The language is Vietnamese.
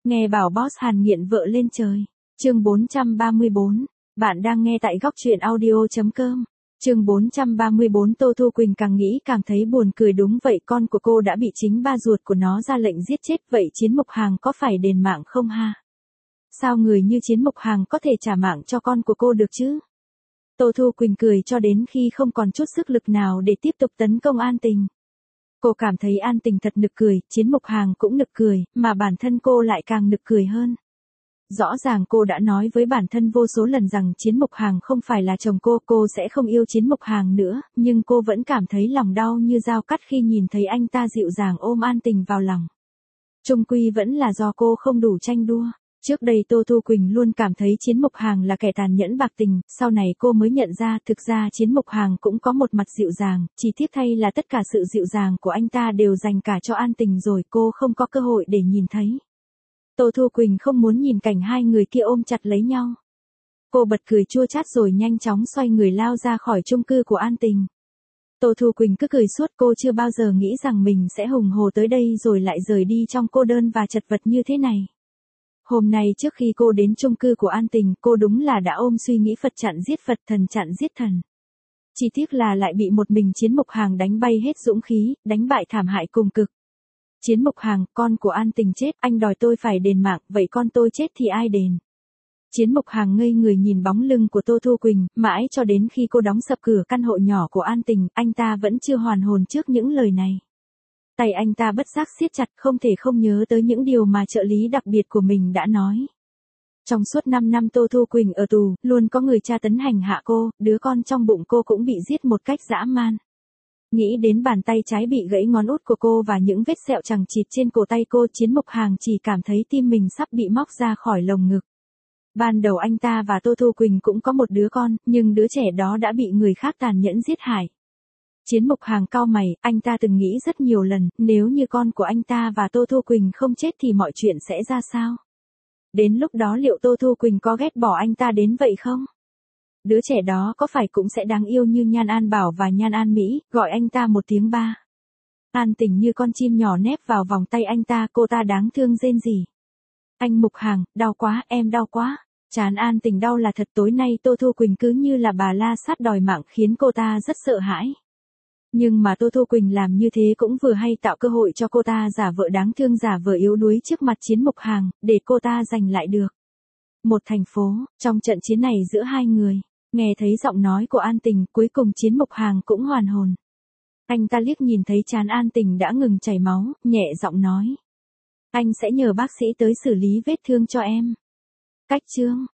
Nghe bảo boss Hàn nghiện vợ lên trời. Chương 434. Bạn đang nghe tại góc truyện audio.com. Chương 434. Tô Thu Quỳnh càng nghĩ càng thấy buồn cười, đúng vậy, con của cô đã bị chính ba ruột của nó ra lệnh giết chết, vậy Chiến Mục Hàng có phải đền mạng không ha? Sao người như Chiến Mục Hàng có thể trả mạng cho con của cô được chứ? Tô Thu Quỳnh cười cho đến khi không còn chút sức lực nào để tiếp tục tấn công An Tình. Cô cảm thấy An Tình thật nực cười, Chiến Mục Hàng cũng nực cười, mà bản thân cô lại càng nực cười hơn. Rõ ràng cô đã nói với bản thân vô số lần rằng Chiến Mục Hàng không phải là chồng cô sẽ không yêu Chiến Mục Hàng nữa, nhưng cô vẫn cảm thấy lòng đau như dao cắt khi nhìn thấy anh ta dịu dàng ôm An Tình vào lòng. Chung quy vẫn là do cô không đủ tranh đua. Trước đây Tô Thu Quỳnh luôn cảm thấy Chiến Mục Hàng là kẻ tàn nhẫn bạc tình, sau này cô mới nhận ra thực ra Chiến Mục Hàng cũng có một mặt dịu dàng, chỉ tiếc thay là tất cả sự dịu dàng của anh ta đều dành cả cho An Tình rồi, cô không có cơ hội để nhìn thấy. Tô Thu Quỳnh không muốn nhìn cảnh hai người kia ôm chặt lấy nhau. Cô bật cười chua chát rồi nhanh chóng xoay người lao ra khỏi chung cư của An Tình. Tô Thu Quỳnh cứ cười suốt, cô chưa bao giờ nghĩ rằng mình sẽ hùng hồ tới đây rồi lại rời đi trong cô đơn và chật vật như thế này. Hôm nay trước khi cô đến chung cư của An Tình, cô đúng là đã ôm suy nghĩ Phật chặn giết Phật, thần chặn giết thần. Chỉ tiếc là lại bị một mình Chiến Mục Hàng đánh bay hết dũng khí, đánh bại thảm hại cùng cực. Chiến Mục Hàng, con của An Tình chết, anh đòi tôi phải đền mạng, vậy con tôi chết thì ai đền? Chiến Mục Hàng ngây người nhìn bóng lưng của Tô Thu Quỳnh, mãi cho đến khi cô đóng sập cửa căn hộ nhỏ của An Tình, anh ta vẫn chưa hoàn hồn trước những lời này. Tay anh ta bất giác siết chặt, không thể không nhớ tới những điều mà trợ lý đặc biệt của mình đã nói. Trong suốt 5 năm Tô Thu Quỳnh ở tù, luôn có người tra tấn hành hạ cô, đứa con trong bụng cô cũng bị giết một cách dã man. Nghĩ đến bàn tay trái bị gãy ngón út của cô và những vết sẹo chằng chịt trên cổ tay cô, Chiến Mục Hàng chỉ cảm thấy tim mình sắp bị móc ra khỏi lồng ngực. Ban đầu anh ta và Tô Thu Quỳnh cũng có một đứa con, nhưng đứa trẻ đó đã bị người khác tàn nhẫn giết hại. Chiến Mục Hàng cau mày, anh ta từng nghĩ rất nhiều lần, nếu như con của anh ta và Tô Thu Quỳnh không chết thì mọi chuyện sẽ ra sao? Đến lúc đó liệu Tô Thu Quỳnh có ghét bỏ anh ta đến vậy không? Đứa trẻ đó có phải cũng sẽ đáng yêu như Nhan An Bảo và Nhan An Mỹ, gọi anh ta một tiếng ba. An Tình như con chim nhỏ nép vào vòng tay anh ta, cô ta đáng thương rên rỉ. Anh Mục Hàng, đau quá, em đau quá. Trán An Tình đau là thật, tối nay Tô Thu Quỳnh cứ như là bà la sát đòi mạng khiến cô ta rất sợ hãi. Nhưng mà Tô Thu Quỳnh làm như thế cũng vừa hay tạo cơ hội cho cô ta giả vợ đáng thương, giả vờ yếu đuối trước mặt Chiến Mục Hàng, để cô ta giành lại được một thành phố. Trong trận chiến này giữa hai người, nghe thấy giọng nói của An Tình, cuối cùng Chiến Mục Hàng cũng hoàn hồn. Anh ta liếc nhìn thấy trán An Tình đã ngừng chảy máu, nhẹ giọng nói. Anh sẽ nhờ bác sĩ tới xử lý vết thương cho em. Cách chương.